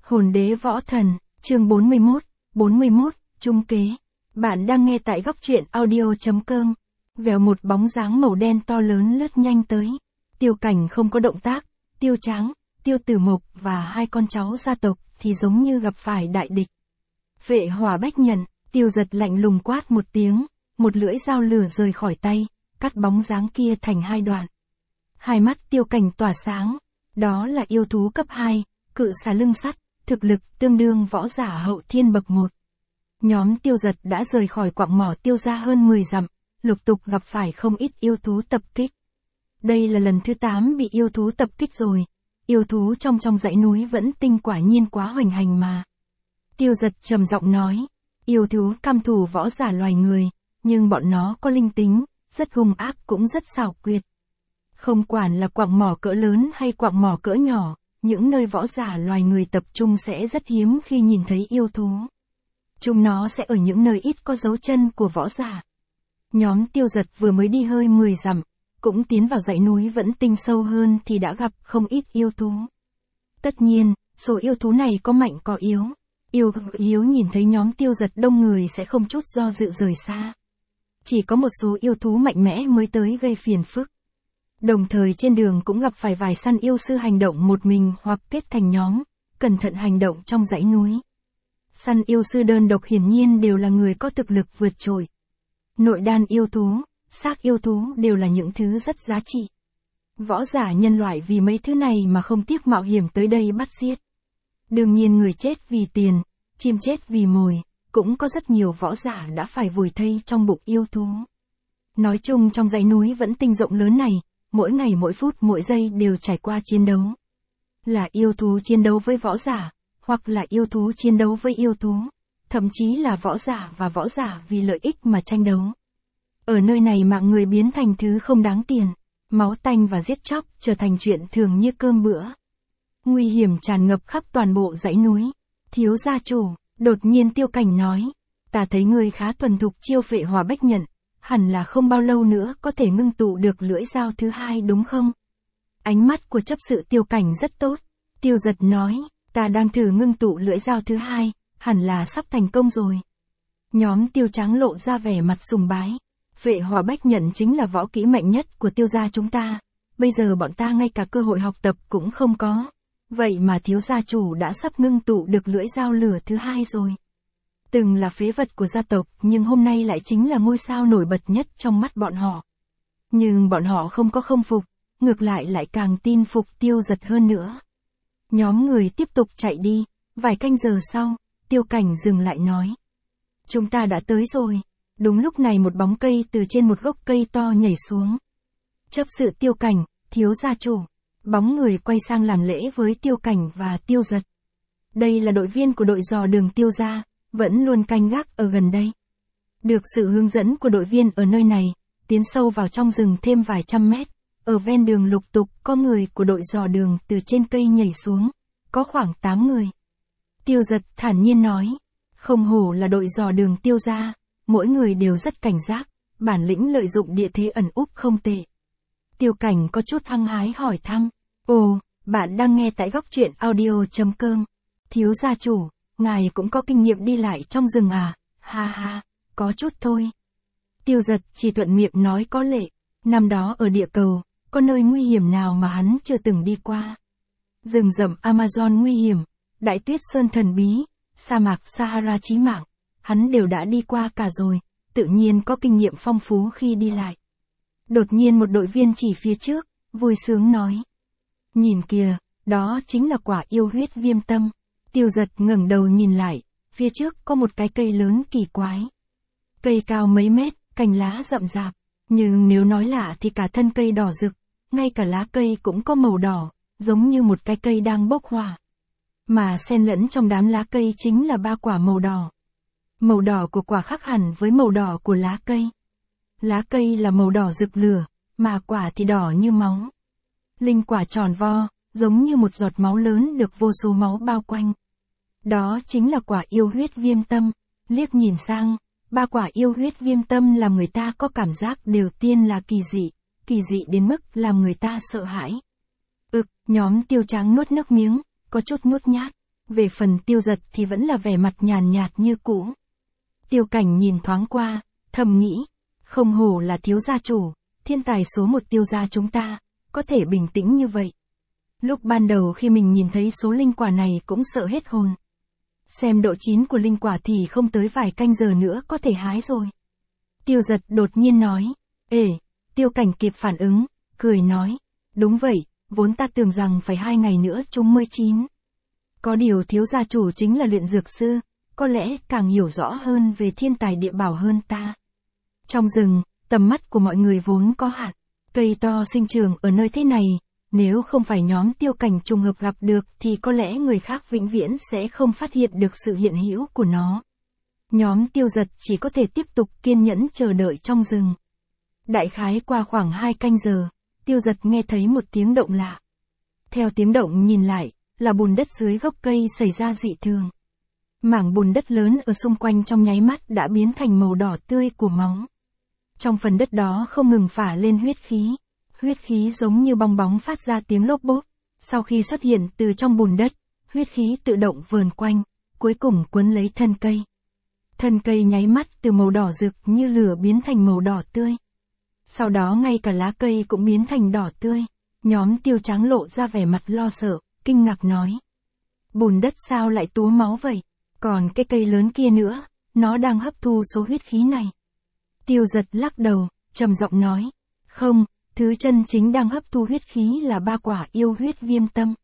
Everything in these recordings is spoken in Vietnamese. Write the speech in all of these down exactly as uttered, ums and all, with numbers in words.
Hồn đế võ thần, chương bốn mươi mốt, bốn mươi mốt, trung kế. Bạn đang nghe tại góc truyện audio chấm com. Vèo một bóng dáng màu đen to lớn lướt nhanh tới. Tiêu Cảnh không có động tác, Tiêu Tráng, Tiêu Tử Mộc và hai con cháu gia tộc thì giống như gặp phải đại địch. Vệ Hỏa Bách nhận, Tiêu Giật lạnh lùng quát một tiếng, một lưỡi dao lửa rời khỏi tay, cắt bóng dáng kia thành hai đoạn. Hai mắt Tiêu Cảnh tỏa sáng, đó là yêu thú cấp hai, cự xà lưng sắt, thực lực tương đương võ giả hậu thiên bậc một. Nhóm Tiêu Giật đã rời khỏi quặng mỏ Tiêu gia hơn mười dặm, lục tục gặp phải không ít yêu thú tập kích. Đây là lần thứ tám bị yêu thú tập kích rồi, yêu thú trong trong dãy núi vẫn tinh quả nhiên quá hoành hành mà. Tiêu Giật trầm giọng nói, yêu thú căm thù võ giả loài người, nhưng bọn nó có linh tính, rất hung ác cũng rất xảo quyệt. Không quản là quặng mỏ cỡ lớn hay quặng mỏ cỡ nhỏ, những nơi võ giả loài người tập trung sẽ rất hiếm khi nhìn thấy yêu thú. Chúng nó sẽ ở những nơi ít có dấu chân của võ giả. Nhóm Tiêu Giật vừa mới đi hơi mười dặm, cũng tiến vào dãy núi vẫn tinh sâu hơn thì đã gặp không ít yêu thú. Tất nhiên, số yêu thú này có mạnh có yếu. Yêu yếu nhìn thấy nhóm Tiêu Giật đông người sẽ không chút do dự rời xa. Chỉ có một số yêu thú mạnh mẽ mới tới gây phiền phức. Đồng thời trên đường cũng gặp phải vài săn yêu sư hành động một mình hoặc kết thành nhóm, cẩn thận hành động trong dãy núi. Săn yêu sư đơn độc hiển nhiên đều là người có thực lực vượt trội. Nội đan yêu thú, xác yêu thú đều là những thứ rất giá trị. Võ giả nhân loại vì mấy thứ này mà không tiếc mạo hiểm tới đây bắt giết. Đương nhiên người chết vì tiền, chim chết vì mồi, cũng có rất nhiều võ giả đã phải vùi thây trong bụng yêu thú. Nói chung trong dãy núi vẫn tinh rộng lớn này, mỗi ngày mỗi phút mỗi giây đều trải qua chiến đấu. Là yêu thú chiến đấu với võ giả, hoặc là yêu thú chiến đấu với yêu thú, thậm chí là võ giả và võ giả vì lợi ích mà tranh đấu. Ở nơi này mạng người biến thành thứ không đáng tiền, máu tanh và giết chóc trở thành chuyện thường như cơm bữa. Nguy hiểm tràn ngập khắp toàn bộ dãy núi. Thiếu gia chủ, đột nhiên Tiêu Cảnh nói, ta thấy ngươi khá thuần thục chiêu Vệ Hỏa Bách nhận, hẳn là không bao lâu nữa có thể ngưng tụ được lưỡi dao thứ hai đúng không? Ánh mắt của chấp sự Tiêu Cảnh rất tốt. Tiêu Giật nói, ta đang thử ngưng tụ lưỡi dao thứ hai, hẳn là sắp thành công rồi. Nhóm Tiêu Tráng lộ ra vẻ mặt sùng bái. Vệ Hỏa Bách nhận chính là võ kỹ mạnh nhất của Tiêu gia chúng ta. Bây giờ bọn ta ngay cả cơ hội học tập cũng không có. Vậy mà thiếu gia chủ đã sắp ngưng tụ được lưỡi dao lửa thứ hai rồi. Từng là phế vật của gia tộc nhưng hôm nay lại chính là ngôi sao nổi bật nhất trong mắt bọn họ. Nhưng bọn họ không có không phục, ngược lại lại càng tin phục Tiêu Giật hơn nữa. Nhóm người tiếp tục chạy đi, vài canh giờ sau, Tiêu Cảnh dừng lại nói. Chúng ta đã tới rồi. Đúng lúc này một bóng cây từ trên một gốc cây to nhảy xuống. Chấp sự Tiêu Cảnh, thiếu gia chủ. Bóng người quay sang làm lễ với Tiêu Cảnh và Tiêu Giật. Đây là đội viên của đội dò đường Tiêu gia, vẫn luôn canh gác ở gần đây. Được sự hướng dẫn của đội viên ở nơi này, tiến sâu vào trong rừng thêm vài trăm mét, ở ven đường lục tục có người của đội dò đường từ trên cây nhảy xuống, có khoảng tám người. Tiêu Giật thản nhiên nói, không hổ là đội dò đường Tiêu gia, mỗi người đều rất cảnh giác, bản lĩnh lợi dụng địa thế ẩn úp không tệ. Tiêu Cảnh có chút hăng hái hỏi thăm, ồ, bạn đang nghe tại góc truyện audio chấm com. Thiếu gia chủ, ngài cũng có kinh nghiệm đi lại trong rừng à, ha ha, có chút thôi. Tiêu Giật chỉ thuận miệng nói có lệ, năm đó ở địa cầu, có nơi nguy hiểm nào mà hắn chưa từng đi qua. Rừng rậm Amazon nguy hiểm, đại tuyết sơn thần bí, sa mạc Sahara chí mạng, hắn đều đã đi qua cả rồi, tự nhiên có kinh nghiệm phong phú khi đi lại. Đột nhiên một đội viên chỉ phía trước, vui sướng nói. Nhìn kìa, đó chính là quả yêu huyết viêm tâm. Tiêu Giật ngẩng đầu nhìn lại, phía trước có một cái cây lớn kỳ quái. Cây cao mấy mét, cành lá rậm rạp, nhưng nếu nói lạ thì cả thân cây đỏ rực, ngay cả lá cây cũng có màu đỏ, giống như một cái cây đang bốc hỏa. Mà xen lẫn trong đám lá cây chính là ba quả màu đỏ. Màu đỏ của quả khác hẳn với màu đỏ của lá cây. Lá cây là màu đỏ rực lửa, mà quả thì đỏ như máu. Linh quả tròn vo, giống như một giọt máu lớn được vô số máu bao quanh. Đó chính là quả yêu huyết viêm tâm. Liếc nhìn sang, ba quả yêu huyết viêm tâm làm người ta có cảm giác đều tiên là kỳ dị, kỳ dị đến mức làm người ta sợ hãi. Ực, nhóm Tiêu Tráng nuốt nước miếng, có chút nhút nhát. Về phần Tiêu Giật thì vẫn là vẻ mặt nhàn nhạt như cũ. Tiêu Cảnh nhìn thoáng qua, thầm nghĩ, không hổ là thiếu gia chủ, thiên tài số một Tiêu gia chúng ta, có thể bình tĩnh như vậy. Lúc ban đầu khi mình nhìn thấy số linh quả này cũng sợ hết hồn. Xem độ chín của linh quả thì không tới vài canh giờ nữa có thể hái rồi. Tiêu Giật đột nhiên nói, ê, Tiêu Cảnh kịp phản ứng, cười nói, đúng vậy, vốn ta tưởng rằng phải hai ngày nữa chúng mới chín. Có điều thiếu gia chủ chính là luyện dược sư, có lẽ càng hiểu rõ hơn về thiên tài địa bảo hơn ta. Trong rừng, tầm mắt của mọi người vốn có hạn, cây to sinh trưởng ở nơi thế này, nếu không phải nhóm Tiêu Cảnh trùng hợp gặp được thì có lẽ người khác vĩnh viễn sẽ không phát hiện được sự hiện hữu của nó. Nhóm Tiêu Giật chỉ có thể tiếp tục kiên nhẫn chờ đợi trong rừng. Đại khái qua khoảng hai canh giờ, Tiêu Giật nghe thấy một tiếng động lạ. Theo tiếng động nhìn lại, là bùn đất dưới gốc cây xảy ra dị thường. Mảng bùn đất lớn ở xung quanh trong nháy mắt đã biến thành màu đỏ tươi của máu. Trong phần đất đó không ngừng phả lên huyết khí. Huyết khí giống như bong bóng phát ra tiếng lốp bốp. Sau khi xuất hiện từ trong bùn đất, huyết khí tự động vờn quanh, cuối cùng cuốn lấy thân cây. Thân cây nháy mắt từ màu đỏ rực như lửa biến thành màu đỏ tươi. Sau đó ngay cả lá cây cũng biến thành đỏ tươi. Nhóm Tiêu Tráng lộ ra vẻ mặt lo sợ, kinh ngạc nói. Bùn đất sao lại túa máu vậy? Còn cái cây lớn kia nữa, nó đang hấp thu số huyết khí này. Tiêu Giật lắc đầu, trầm giọng nói. Không, thứ chân chính đang hấp thu huyết khí là ba quả yêu huyết viêm tâm.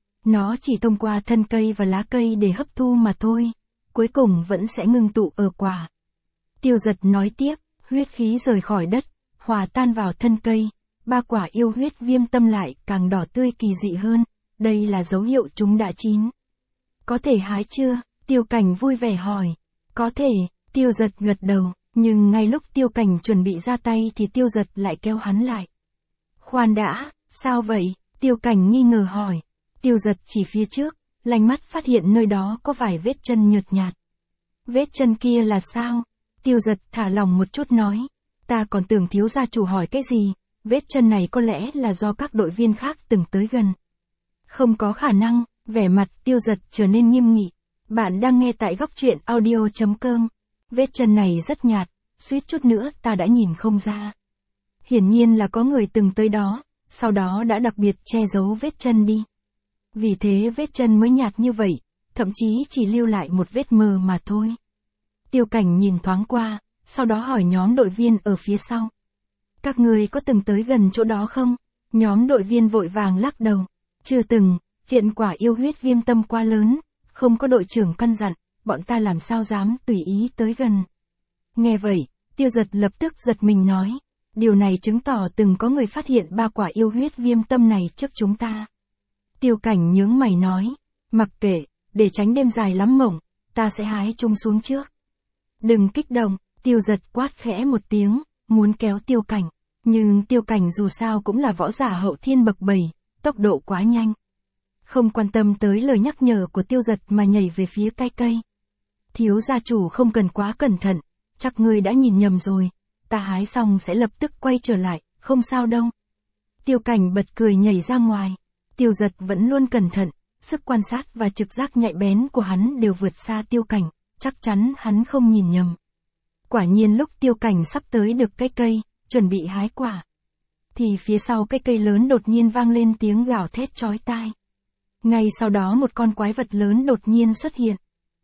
Nó chỉ thông qua thân cây và lá cây để hấp thu mà thôi, cuối cùng vẫn sẽ ngưng tụ ở quả. Tiêu Giật nói tiếp, huyết khí rời khỏi đất, hòa tan vào thân cây, ba quả yêu huyết viêm tâm lại càng đỏ tươi kỳ dị hơn, đây là dấu hiệu chúng đã chín. Có thể hái chưa? Tiêu Cảnh vui vẻ hỏi. Có thể, Tiêu Giật gật đầu, nhưng ngay lúc Tiêu Cảnh chuẩn bị ra tay thì Tiêu Giật lại kéo hắn lại. Khoan đã, sao vậy? Tiêu Cảnh nghi ngờ hỏi. Tiêu Giật chỉ phía trước, lánh mắt phát hiện nơi đó có vài vết chân nhợt nhạt. Vết chân kia là sao? Tiêu Giật thả lỏng một chút nói. Ta còn tưởng thiếu gia chủ hỏi cái gì, vết chân này có lẽ là do các đội viên khác từng tới gần. Không có khả năng, vẻ mặt Tiêu Giật trở nên nghiêm nghị. Bạn đang nghe tại góc truyện audio chấm com. Vết chân này rất nhạt, suýt chút nữa ta đã nhìn không ra. Hiển nhiên là có người từng tới đó, sau đó đã đặc biệt che giấu vết chân đi. Vì thế vết chân mới nhạt như vậy, thậm chí chỉ lưu lại một vết mờ mà thôi. Tiêu Cảnh nhìn thoáng qua, sau đó hỏi nhóm đội viên ở phía sau. Các người có từng tới gần chỗ đó không? Nhóm đội viên vội vàng lắc đầu. Chưa từng, chuyện quả yêu huyết viêm tâm quá lớn, không có đội trưởng căn dặn, bọn ta làm sao dám tùy ý tới gần. Nghe vậy, Tiêu Giật lập tức giật mình nói. Điều này chứng tỏ từng có người phát hiện ba quả yêu huyết viêm tâm này trước chúng ta. Tiêu Cảnh nhướng mày nói. Mặc kệ, để tránh đêm dài lắm mộng, ta sẽ hái chung xuống trước. Đừng kích động, Tiêu Giật quát khẽ một tiếng, muốn kéo Tiêu Cảnh. Nhưng Tiêu Cảnh dù sao cũng là võ giả hậu thiên bậc bảy, tốc độ quá nhanh. Không quan tâm tới lời nhắc nhở của Tiêu Giật mà nhảy về phía cái cây. Thiếu gia chủ không cần quá cẩn thận, chắc ngươi đã nhìn nhầm rồi, ta hái xong sẽ lập tức quay trở lại, không sao đâu. Tiêu Cảnh bật cười nhảy ra ngoài. Tiêu Giật vẫn luôn cẩn thận, sức quan sát và trực giác nhạy bén của hắn đều vượt xa Tiêu Cảnh, chắc chắn hắn không nhìn nhầm. Quả nhiên lúc Tiêu Cảnh sắp tới được cái cây, chuẩn bị hái quả, thì phía sau cái cây lớn đột nhiên vang lên tiếng gào thét chói tai. Ngay sau đó một con quái vật lớn đột nhiên xuất hiện.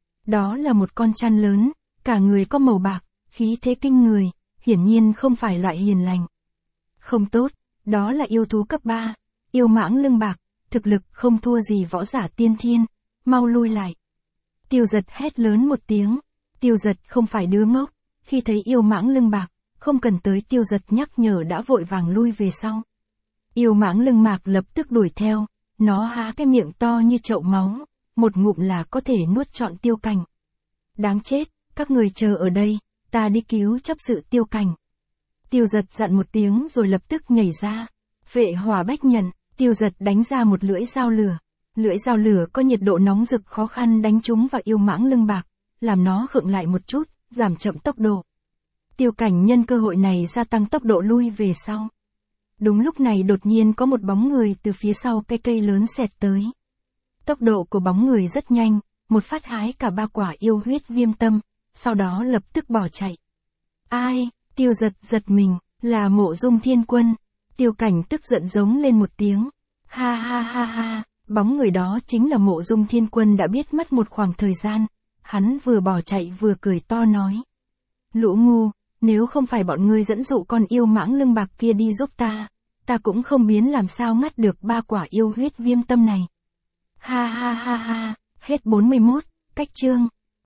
Đó là một con chăn lớn, cả người có màu bạc, khí thế kinh người, hiển nhiên không phải loại hiền lành. Không tốt, đó là yêu thú cấp ba, yêu mãng lưng bạc, thực lực không thua gì võ giả tiên thiên, mau lui lại. Tiêu Giật hét lớn một tiếng. Tiêu Giật không phải đứa ngốc, khi thấy yêu mãng lưng bạc, không cần tới Tiêu Giật nhắc nhở đã vội vàng lui về sau. Yêu mãng lưng bạc lập tức đuổi theo, nó há cái miệng to như chậu máu, một ngụm là có thể nuốt trọn Tiêu Cảnh. Đáng chết, các người chờ ở đây, ta đi cứu chấp sự Tiêu Cảnh. Tiêu Giật dặn một tiếng rồi lập tức nhảy ra. Phệ hỏa bách nhận, Tiêu Giật đánh ra một lưỡi dao lửa. Lưỡi dao lửa có nhiệt độ nóng rực khó khăn đánh trúng vào yêu mãng lưng bạc, làm nó khựng lại một chút, giảm chậm tốc độ. Tiêu Cảnh nhân cơ hội này gia tăng tốc độ lui về sau. Đúng lúc này đột nhiên có một bóng người từ phía sau cây cây lớn xẹt tới. Tốc độ của bóng người rất nhanh, một phát hái cả ba quả yêu huyết viêm tâm, sau đó lập tức bỏ chạy. Ai? Tiêu Giật giật mình, là Mộ Dung Thiên Quân. Tiêu Cảnh tức giận giống lên một tiếng. Ha ha ha ha, bóng người đó chính là Mộ Dung Thiên Quân đã biết mất một khoảng thời gian. Hắn vừa bỏ chạy vừa cười to nói. Lũ ngu, nếu không phải bọn ngươi dẫn dụ con yêu mãng lưng bạc kia đi giúp ta, ta cũng không biến làm sao ngắt được ba quả yêu huyết viêm tâm này. Ha ha ha ha, hết bốn mươi mốt, cách chương.